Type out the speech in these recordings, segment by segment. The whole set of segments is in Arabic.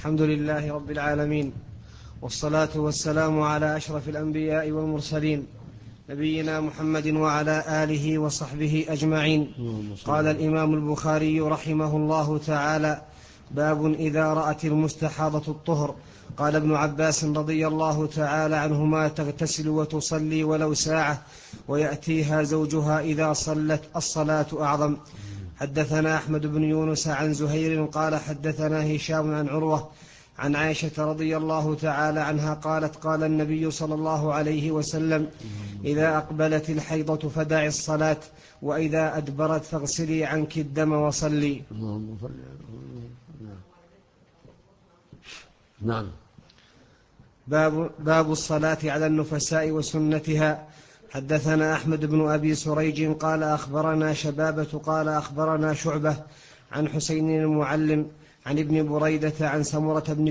الحمد لله رب العالمين، والصلاة والسلام على أشرف الأنبياء والمرسلين، نبينا محمد وعلى آله وصحبه أجمعين. قال الإمام البخاري رحمه الله تعالى: باب إذا رأت المستحاضة الطهر. قال ابن عباس رضي الله تعالى عنهما: تغتسل وتصلي ولو ساعة، ويأتيها زوجها إذا صلت الصلاة أعظم. حدثنا أحمد بن يونس عن زهير قال حدثنا هشام عن عروة عن عائشة رضي الله تعالى عنها قالت: قال النبي صلى الله عليه وسلم: إذا أقبلت الحيضة فدعي الصلاة، وإذا أدبرت فاغسلي عنك الدم وصلي. نعم. باب الصلاة على النفساء وسنتها. حدثنا أحمد بن أبي سريج قال أخبرنا شبابة قال أخبرنا شعبة عن حسين المعلم عن ابن بريدة عن سمرة بن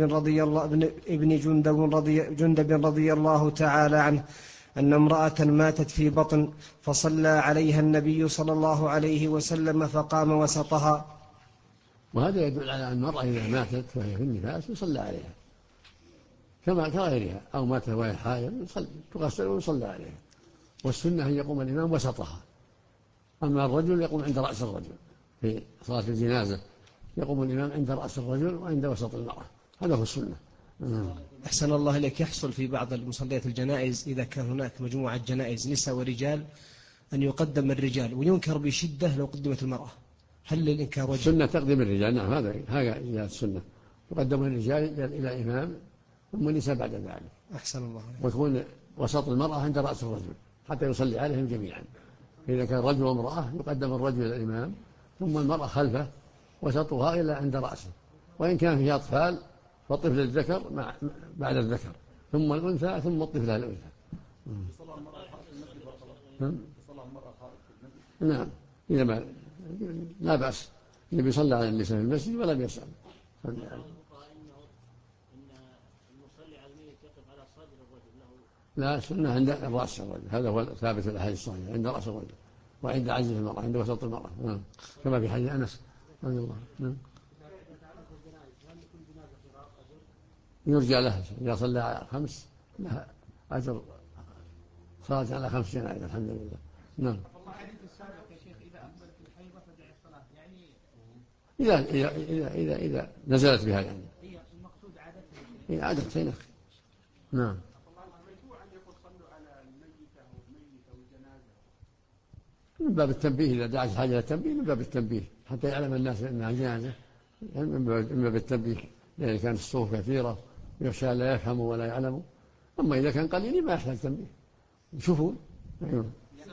جندب رضي الله تعالى عنه أن امرأة ماتت في بطن، فصلى عليها النبي صلى الله عليه وسلم فقام وسطها. وهذا يدل على أن المرأة إذا ماتت وهي في النفاس يصلى عليها كما كغيرها، أو ماتت وهي حائض تغسل ويصلى عليها. والسنة أن يقوم الإمام وسطها، أما الرجل يقوم عند رأس الرجل في صلاة الجنازة، يقوم الإمام عند رأس الرجل وعند وسط المرأة، هذا هو السنة. أحسن الله إليك. يحصل في بعض المصليات الجنائز إذا كان هناك مجموعة جنائز نساء ورجال أن يقدم الرجال، وينكر بشدة لو قدمت المرأة. هل للإنكار وجه؟ السنة تقديم الرجال، نعم، هذا السنة، يقدم الرجال إلى الإمام ثم النساء بعد ذلك. أحسن الله عليك. ويكون وسط المرأة عند رأس الرجل حتى يصلي عليهم جميعا. إذا كان رجل وامرأة يقدم الرجل إلى الإمام ثم المرأة خلفه وسطها إلى عند رأسه، وإن كان فيه أطفال فالطفل الذكر بعد الذكر ثم الأنثى ثم الطفلة الأنثى. نعم، إذا ما لا بأس، اللي بيصلى على النساء في المسجد ولا بيسأل. لا، السنة عند رأس الرجل، هذا هو ثابت في الأحاديث الصحيحة، عند رأس الرجل وعند عجز المرأة، عند وسط المرأة، كما في حديث أنس رضي الله عنه. يرجى له إذا صلى على 5 لها أجر صلاة على 5 جنائز، الحمد لله. نعم. الحديث السابق يا شيخ: إذا أقبلت الحيضة فدعي الصلاة، يعني إذا نزلت بها، يعني هي المقصود عادة. هي عادة سينك. نعم. من باب التنبيه، إذا دعت حاجة إلى التنبيه من باب التنبيه حتى يعلم الناس أنها جنازة، يعني من باب التنبيه، لأن كانت الصفوف كثيرة يخشى لا يفهموا ولا يعلموا. أما إذا كان قليل ما يحتاج تنبيه، يشوفون. تعيين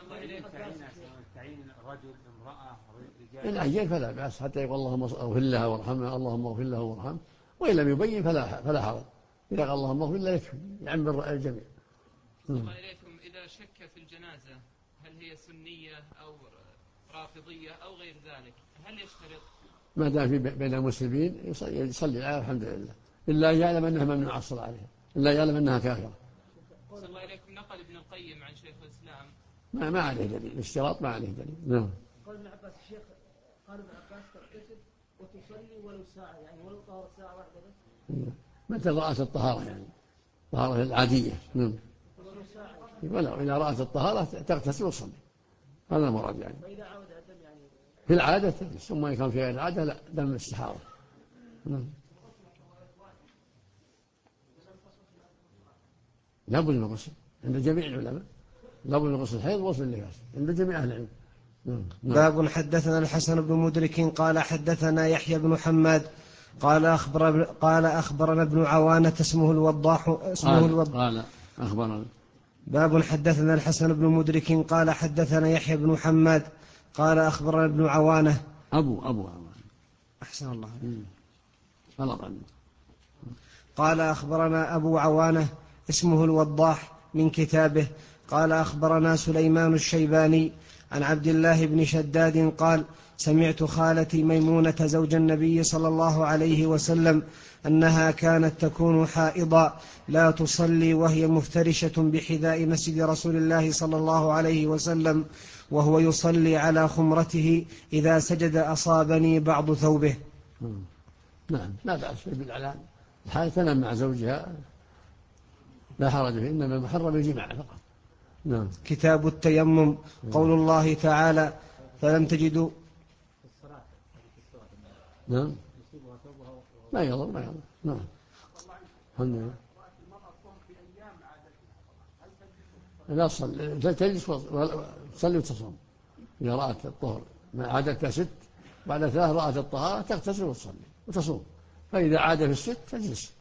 رجل امرأة رجال إن عين فلا بأس، حتى يقول اللهم اغفر لها وارحمها، اللهم اغفر له وارحمه، وإن لم يبين فلا حرج. إذا قال اللهم اغفر له يكفي، يعم الجميع. الله إليكم، إذا شك في الجنازة هل هي سنية أو رافضية أو غير ذلك، هل يشترط؟ ما دام في بين المسلمين يصلي عليها الحمد لله، إلا يعلم أنها ممنوع الصلاة عليها، إلا يعلم أنها كافرة. صلى الله عليكم. نقل ابن القيم عن شيخ الإسلام ما عليه دليل، الاشتراط ما عليه دليل. نعم. قال ابن عباس الشيخ، قال ابن عباس: تغتسل وتصلي ولو ساعة، يعني ولو طهرت ساعة واحدة بس. متى رأت الطهارة، يعني الطهارة العادية. نعم. ولو إذا رأت الطهارة تغتسل وتصلي، هذا المراد يعني. فإذا عود الدم يعني في العادة تغتسل، ثم إن كان في غير العادة لا، دم استحارة. نعم. لا بد من الغسل عند جميع العلماء، لا بد من غسل الحيض وغسل النفاس عند جميع أهل العلم. باب حدثنا الحسن بن مدرك قال حدثنا يحيى بن حماد قال أخبرنا ابن عوانة اسمه الوضاح قال أخبرنا. باب حدثنا الحسن بن مدرك قال حدثنا يحيى بن حماد قال أخبرنا ابن عوانة أبو عوانة. أحسن الله. غلط. قال أخبرنا أبو عوانة اسمه الوضاح من كتابه قال أخبرنا سليمان الشيباني عن عبد الله بن شداد قال: سمعت خالتي ميمونة زوج النبي صلى الله عليه وسلم أنها كانت تكون حائضا لا تصلي وهي مفترشة بحذاء مسجد رسول الله صلى الله عليه وسلم وهو يصلي على خمرته، إذا سجد أصابني بعض ثوبه. نعم لا بأس بالإعلان الحال تنام مع زوجها لا حرج فيه، إنما المحرم الجماع فقط. نعم. كتاب التيمم. قول الله تعالى فلم تجدوا. نعم ما يضر. نعم الحمد لله. لا تصلي تجلس تصلي وتصوم إذا رأت الطهر عادتها 6 بعد 3 رأت الطهارة تغتسل وتصلي وتصوم، فإذا عاد في 6 تجلس.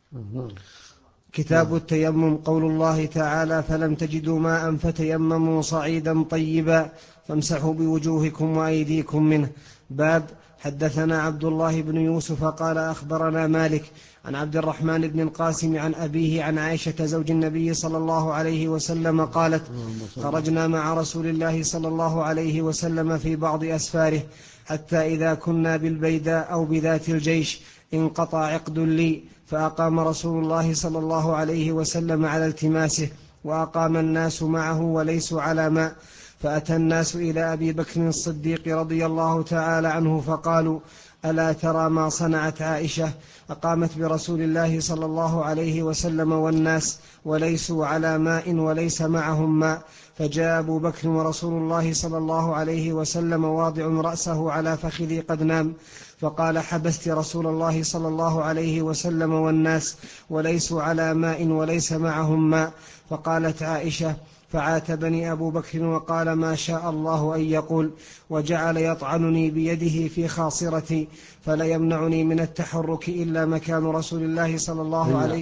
كتاب التيمم. قول الله تعالى فلم تجدوا ماء فتيمموا صعيدا طيبا فامسحوا بوجوهكم وأيديكم منه. باب. حدثنا عبد الله بن يوسف قال أخبرنا مالك عن عبد الرحمن بن القاسم عن أبيه عن عائشة زوج النبي صلى الله عليه وسلم قالت خرجنا مع رسول الله صلى الله عليه وسلم في بعض أسفاره حتى إذا كنا بالبيداء أو بذات الجيش انقطع عقد لي، فأقام رسول الله صلى الله عليه وسلم على التماسه، وأقام الناس معه وليسوا على ماء، فأتى الناس إلى أبي بكر الصديق رضي الله تعالى عنه فقالوا ألا ترى ما صنعت عائشة؟ أقامت برسول الله صلى الله عليه وسلم والناس وليسوا على ماء وليس معهم ماء، فجاء أبو بكر ورسول الله صلى الله عليه وسلم واضع رأسه على فخذي قد نام، فقال حبست رسول الله صلى الله عليه وسلم والناس وليسوا على ماء وليس معهم ماء، فقالت عائشة فعاتبني أبو بكر وقال ما شاء الله أن يقول، وجعل يطعنني بيده في خاصرتي، فلا يمنعني من التحرك إلا مكان رسول الله صلى الله عليه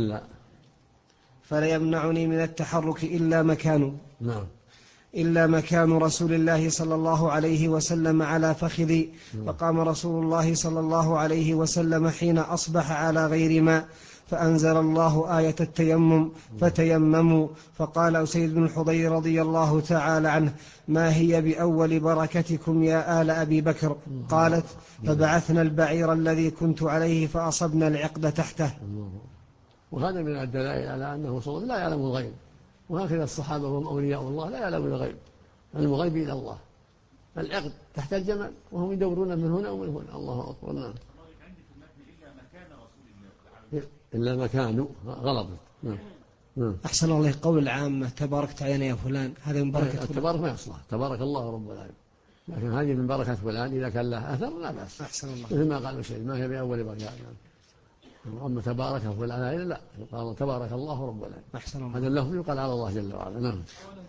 فلا يمنعني من التحرك إلا مكان رسول الله صلى الله عليه وسلم على فخذي، فقام رسول الله صلى الله عليه وسلم حين أصبح على غير ماء، فأنزل الله آية التيمم فتيمموا، فقال أسيد بن الحضير رضي الله تعالى عنه ما هي بأول بركتكم يا آل أبي بكر؟ قالت فبعثنا البعير الذي كنت عليه فأصبنا العقد تحته. وهذا من الدلائل على أنه صلى الله عليه وسلم لا يعلم الغيب، وهكذا الصحابة هم أولياء الله لا يعلمون الغيب، الغيب إلى الله. العقد تحت الجمل وهم يدورون من هنا ومن هنا. الله أكبر. نعم. إلا مكانه غلط. نعم. أحسن الله قول العامة تباركت علينا يا فلان، هذا من بركة التبارك ما يصلح، تبارك الله رب العالمين، لكن هذه من بركة فلان إذا كان له أثر لا بأس. أحسن الله. مثل ما قال الشيء ما هي بأول بركة. أما تبارك فلان لا، قال تبارك الله رب العالمين. أحسن الله. هذا اللفظ يقال على الله جل وعلا. نعم.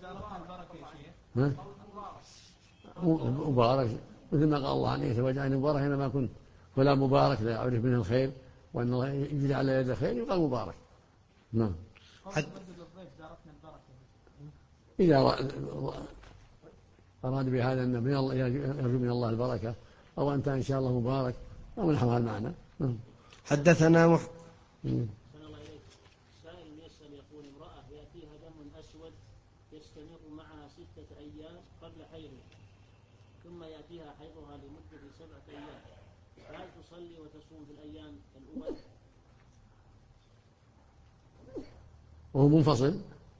مبارك مثل ما قال الله عنه وجعلني مبارك إنما كنت فلا مبارك لا يعرف منه الخير، وأن الله يجري على يد الخير يقال مبارك. نعم. إذا أراد بهذا أن من الله يرجو من الله البركة، أو أنت إن شاء الله مبارك، أو نحو هذا المعنى. حدثنا سائل يسأل يقول امرأة يأتيها دم أسود يستمر معها 6 أيام قبل حيضها، ثم يأتيها حيضها لمدة 7 أيام، فهل تصلي وتصوم في الأيام الأولى؟ وهو منفصل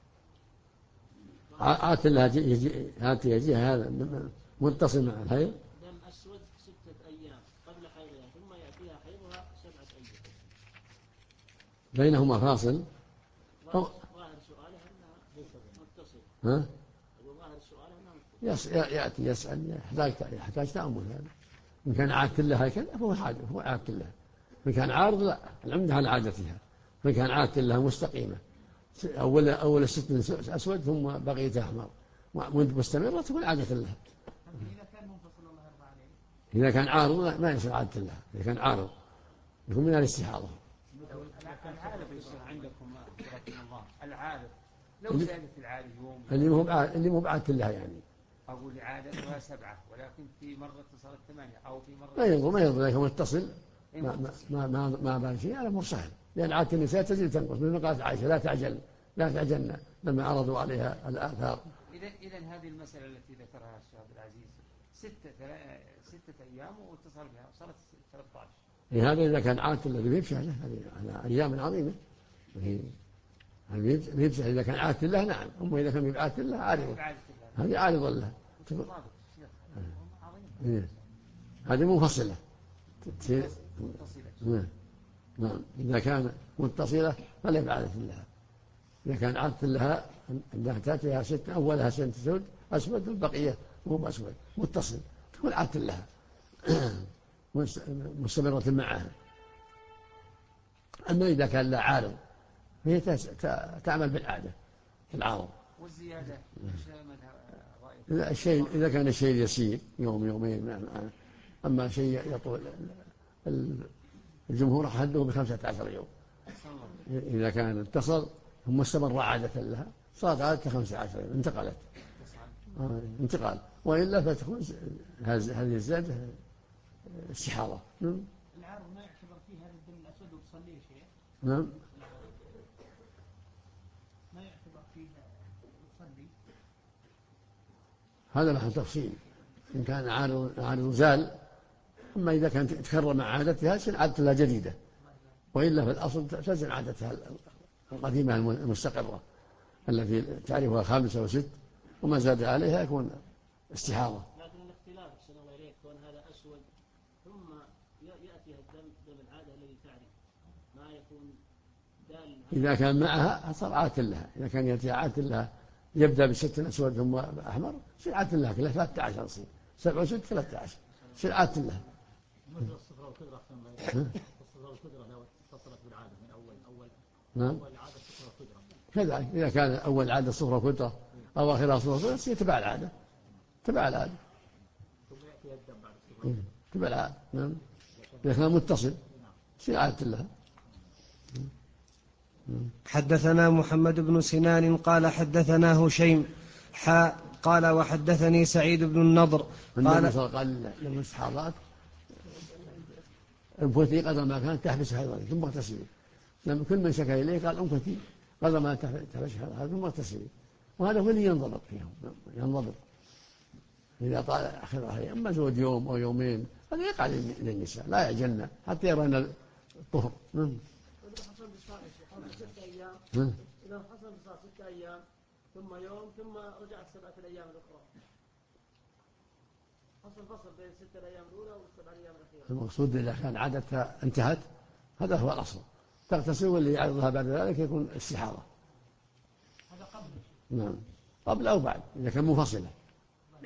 عادت لها يجيها هذا متصل مع الحيض. دم أسود 6 أيام قبل حيضها، ثم يأتيها حيضها 7 أيام، بينهما فاصل. ظاهر سؤالها أنها متصل. وظاهر سؤالها أنها متصل. يأتي يسأل يحتاج تأمل. هذا إن كان عادت لها كذا فهو عادت لها، إن كان عارض لا العمدة على عادتها، إن كان عادت لها مستقيمة أول 6 أسود ثم بقية أحمر مستمرة تكون عادة لها. إذا كان منفصل الله يرضى عليه، إذا كان عارض ما يصير عادة لها، إذا كان عارض يكون من الاستحاضة. العارض يصير عندكم رحمه الله، العارض لو زادت العادة يوم اللي مو بعادة لها يعني أقول عادتها 7 ولكن في مرة صارت 8 أو في مرة ما يضر لكن متصل ما بان شيء هذا مرسل، لأن عادة النساء تزيد تنقص، مثل ما قالت عائشة لا تعجلن لما عرضوا عليها الآثار. إذا هذه المسألة التي ذكرها الشيخ عبد العزيز 6 أيام واتصل بها صارت 13. هذا إذا كان عادة الذي بيبشع له هذه أيام عظيمة، بيبشع إذا كان عادة له نعم، أما إذا كان بعادة له عارضة، هذه عارضة له هذه منفصلة نعم. إذا كان متصلة فلا بعادة لها. إذا كان عادة لها أنها تأتيها ست أولها ست أسود والبقية مو أسود متصل تكون عادة لها مستمرة معها. أما إذا كان لا عارض فهي تعمل بالعادة العارض. والزيادة إذا كان الشيء يسير يوم يومين أما شيء يطول الجمهور حده ب15 يوم. إذا كان اتصل ثم استمر عادة لها صارت عادة 15 يوم انتقلت انتقال، وإلا فتكون هذه الزيادة استحاضة. العارض ما يعتبر فيه هذا الدم الأسود وتصلي شيء؟ نعم ما يعتبر فيه تصلي؟ هذا محل تفصيل. إن كان عارض زال. أما إذا كانت تكرر مع عادتها تصير عادة لها جديدة، وإلا في الأصل تلزم عادتها القديمة المستقرة التي تعرفها 5 و6 وما زاد عليها يكون استحاضة. لكن الاختلاف أحسن الله إليك كون هذا أسود ثم يأتيها الدم دم العادة الذي تعرف ما يكون دال. إذا كان معها صار عادة لها. إذا كان يأتيها عادة لها يبدأ بست أسود ثم أحمر يصير عادة لها كلها 13 تصير 7 و6 13 يصير عادة لها. مثل الصفرة والكدرة الصفرة والكدرة لو اتصلت بالعادة من أول نعم. أول عادة الصفرة والكدرة كذلك إذا كان أول عادة صفرة وكدرة أو آخرها صفرة وكدرة يصير تبع العادة ثم يأتي الدم بعد الصفرة تبع العادة. نعم. إذا كان متصل يصير عادة لها. حدثنا محمد بن سنان قال حدثنا هشيم قال وحدثني سعيد بن النضر قال للمستحاضات انفتي قدر ما كانت تحبس حيضتك ثم اغتسلي. لما كل من شكا إليه قال انفتي قدر ما تحبس حيضتك ثم اغتسلي. وهذا هو اللي ينضبط فيهم ينضبط. إذا طال آخرها أما زود يوم أو يومين هذا يقع للنساء لا يعجلن حتى يرين الطهر. إذا حصل بصار 6 أيام ثم يوم ثم رجعت 7 الأيام الأخرى حصل فصل بين 6 أيام الأولى و7 أيام الأخيرة. المقصود إذا كان عادتها انتهت هذا هو الأصل تغتسل واللي يعرضها بعد ذلك يكون استحاضة. هذا قبل. نعم قبل أو بعد إذا كان منفصلة. لا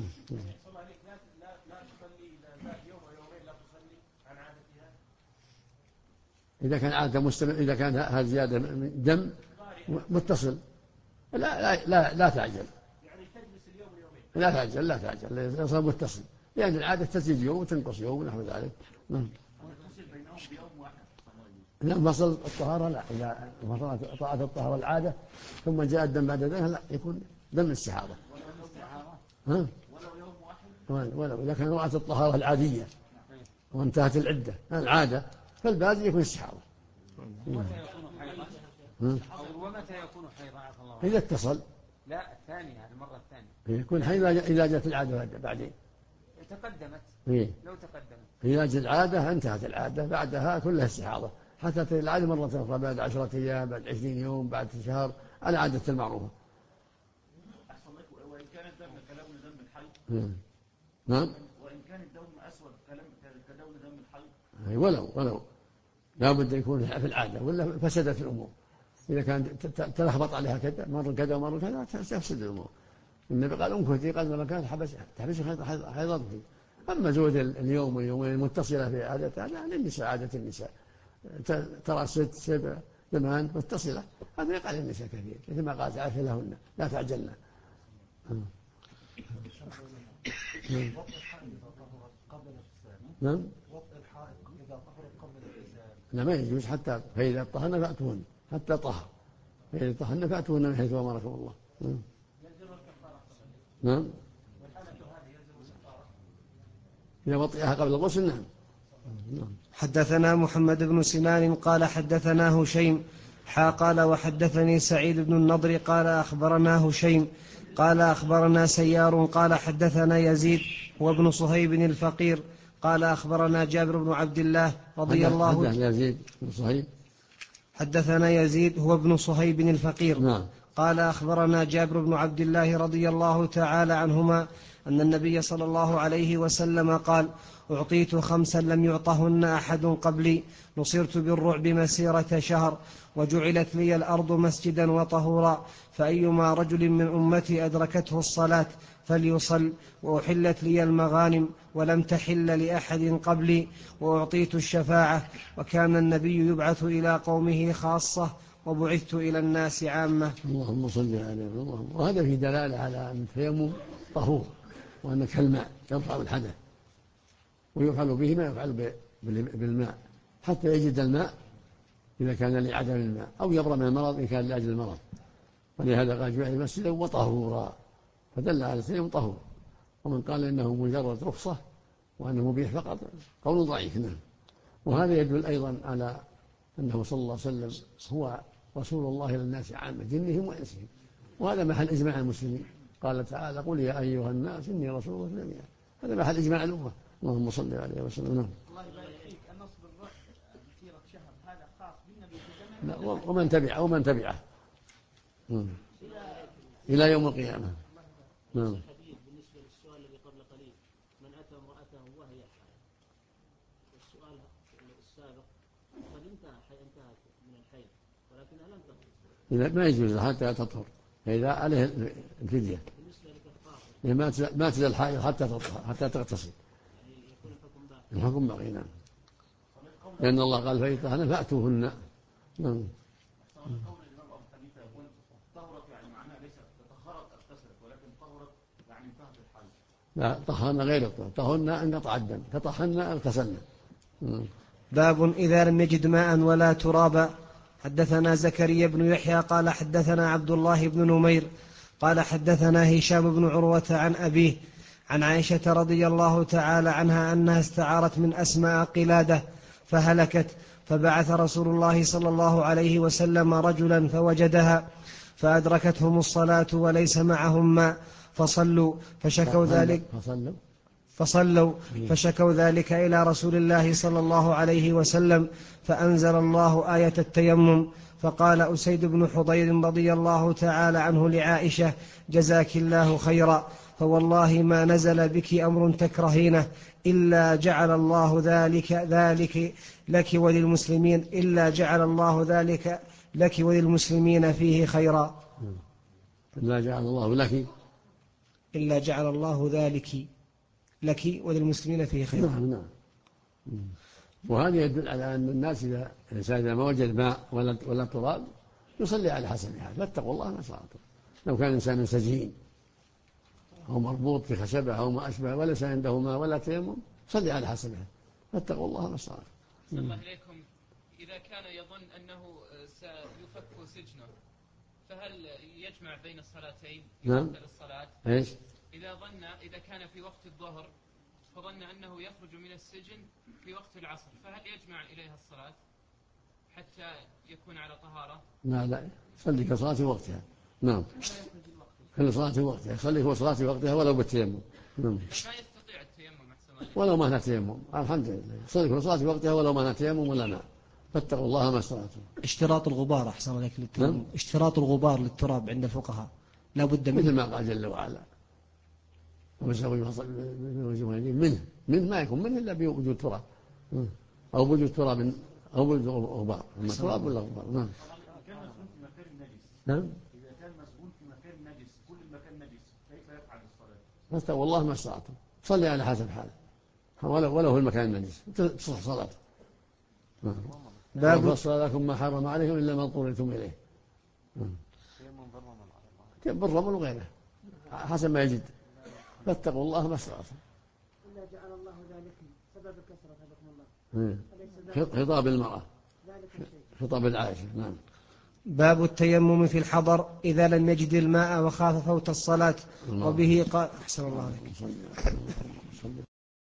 تصلي إذا يوم أو يومين لا تصلي عن عادتها. إذا كان عادة مستمر إذا كان هذه زيادة دم متصل لا تعجل. يعني تجلس اليوم ويومين. لا تعجل إذا صار متصل لأن العادة تزيد يوم وتنقص يوم ونحو ذلك. وتصل بينهم بيوم واحد. لا فصل الطهارة لا. إذا طاعت الطهارة العادة ثم جاء الدم بعد ذلك لا يكون دم الاستحاضة. ولو يوم واحد. ولو إذا كان وقت الطهارة العادية وانتهت العدة العادة فالباقي يكون استحاضة. ومتى يكون حيضا؟ ومتى يكون حيضا عفى الله؟ إذا اتصل. لا الثانية المرة الثانية. يكون حيضا إذا جاءت العادة بعدين. تقدمت. لو تقدمت. إذا جاءت العادة انتهت العادة بعدها كلها استحاضة حتى تأتي العادة مرة أخرى بعد 10 أيام بعد 20 يوم بعد شهر على عادة المعروفة. وإن كان الدم كلون دم الحي. نعم. وإن كان الدم أسود كلون دم الحي. ولو لا بد يكون في العادة ولا فسدت الأمور. إذا كان تلخبط عليها كذا مرة كذا ومرة كذا تفسد الأمور. النبي قال انكتي قد ما كانت تحبس حيضتك. أما زود اليوم واليومين المتصلة في عادتها هذا للنساء عادة النساء ترى 6 7 8 متصلة هذا يقع للنساء كثير مثل ما قالت عائشة لهن لا تعجلن. نعم. لا ما يجوز حتى فإذا طهرن فأتوهن حتى طهر فإذا طهرن فأتوهن من حيث أمركم الله. نعم. إذا وطئها قبل الغسل. نعم. حدثنا محمد بن سنان قال حدثنا هشيم قال وحدثني سعيد بن النضر قال أخبرنا هشيم قال أخبرنا سيار قال حدثنا يزيد وابن صهيب الفقير قال أخبرنا جابر بن عبد الله رضي الله عنه. يزيد بن صهيب حدثنا يزيد هو ابن صهيب الفقير. نعم. قال أخبرنا جابر بن عبد الله رضي الله تعالى عنهما أن النبي صلى الله عليه وسلم قال أعطيت 5 لم يعطهن أحد قبلي، نصرت بالرعب مسيرة شهر، وجعلت لي الأرض مسجدا وطهورا، فأيما رجل من أمتي أدركته الصلاة فليصل، وأحلت لي المغانم ولم تحل لأحد قبلي، وأعطيت الشفاعة، وكان النبي يبعث إلى قومه خاصة، وبعثت إلى الناس عامة. اللهم صل عليه. وهذا فيه دلالة على أن التيمم طهور، وأن كالماء يرفع الحدث، ويفعل به ما يفعل بالماء حتى يجد الماء إذا كان لعدم الماء، أو يبرأ من المرض إن كان لأجل المرض. ولهذا قال جعل مسجدا وطهورا، فدل على التيمم طهور. ومن قال إنه مجرد رخصة وأنه مبيح فقط قول ضعيف. وهذا يدل أيضا على أنه صلى الله عليه وسلم هو رسول الله للناس عامة جنهم وإنسهم، وهذا محل إجماع المسلمين. قال تعالى: قل يا أيها الناس إني رسول الله جميعا. هذا محل إجماع الأمة. اللهم صل عليه وسلم. الله يبارك فيك. النص بالرعب مسيرة شهر هذا خاص بالنبي في زمن ومن تبعه إلى يوم القيامة. نعم. الحديث بالنسبة للسؤال الذي قبل قليل: من أتى امرأته وهي حائض. السؤال السابق قد انتهت من الحيض ولكنها لم تطهر. ما يجوز حتى تطهر، فإذا عليه الفدية. بالنسبة للكفار ما تزال الحائض حتى تطهر، حتى تغتسل. يعني يكون الحكم باقي. الحكم باقي. نعم. لأن الله قال: فإذا طهرن فأتوهن. نعم. لا، طهرنا غير الطهر، طهرنا انقطع الدم، تطهرنا اغتسلنا. باب إذا لم يجد ماء ولا ترابا. حدثنا زكريا بن يحيى قال حدثنا عبد الله بن نمير قال حدثنا هشام بن عروة عن أبيه عن عائشة رضي الله تعالى عنها أنها استعارت من أسماء قلادة فهلكت، فبعث رسول الله صلى الله عليه وسلم رجلا فوجدها، فأدركتهم الصلاة وليس معهم ماء، فصلوا فشكوا ذلك إلى رسول الله صلى الله عليه وسلم، فأنزل الله آية التيمم. فقال أسيد بن حضير رضي الله تعالى عنه لعائشة: جزاك الله خيرا، فوالله ما نزل بك أمر تكرهينه إلا جعل الله ذلك لك وللمسلمين فيه خيرا. إلا جعل الله لك وللمسلمين فيه خيرا. نعم. وهذا يدل على أن الناس إذا ما وجد ماء ولا تراب يصلي على حسب حاله، فاتقوا الله ما استطعتم. لو كان إنسان سجين أو مربوط في خشبة أو ما أشبه وليس عنده ماء ولا تيمم، صلي على حسب حاله، فاتقوا الله ما استطعتم. الله إليكم، إذا كان يظن أنه سيفك سجنه فهل يجمع بين الصلاتين يبطل الصلاة؟ إيش؟ إذا كان في وقت الظهر فظن أنه يخرج من السجن في وقت العصر، فهل يجمع إليها الصلاة حتى يكون على طهارة؟ لا، صلي كصلاة وقتها. نعم، كل صلاة وقتها، يصلي هو صلاة وقتها ولو بالتيمم. نعم. ما يستطيع التيمم أحسن ولو ما هنا تيمم، الحمد لله، يصلي كل صلاة وقتها ولو ما هنا تيمم ولا ماء، فاتقوا الله ما استطعتم. اشتراط الغبار أحسن لك للتيمم. اشتراط الغبار للتراب عند الفقهاء لا بد منه، مثل ما قال جل وعلا: منه ما يكون منه إلا بوجود تراب أو وجود تراب أو وجود غبار، أما تراب ولا غبار. نعم. نعم. إذا كان مسجون في مكان نجس، كل المكان نجس، كيف يفعل الصلاة؟ فاتقوا الله ما استطعتم، صلي على حسب حاله ولو في المكان النجس تصح صلاته. باب فصل لكم ما حرم عليكم إلا ما اضطررتم إليه. بالرمل وغيره حسب ما يجد، فاتقوا الله ما استطعتم. إلا جعل الله ذلك سبب كثرة حدث الله. خطاب المرأة، خطاب العائشة. نعم. باب التيمم في الحضر إذا لم يجد الماء وخاف فوت الصلاة. وبه قال أحسن الله عليك.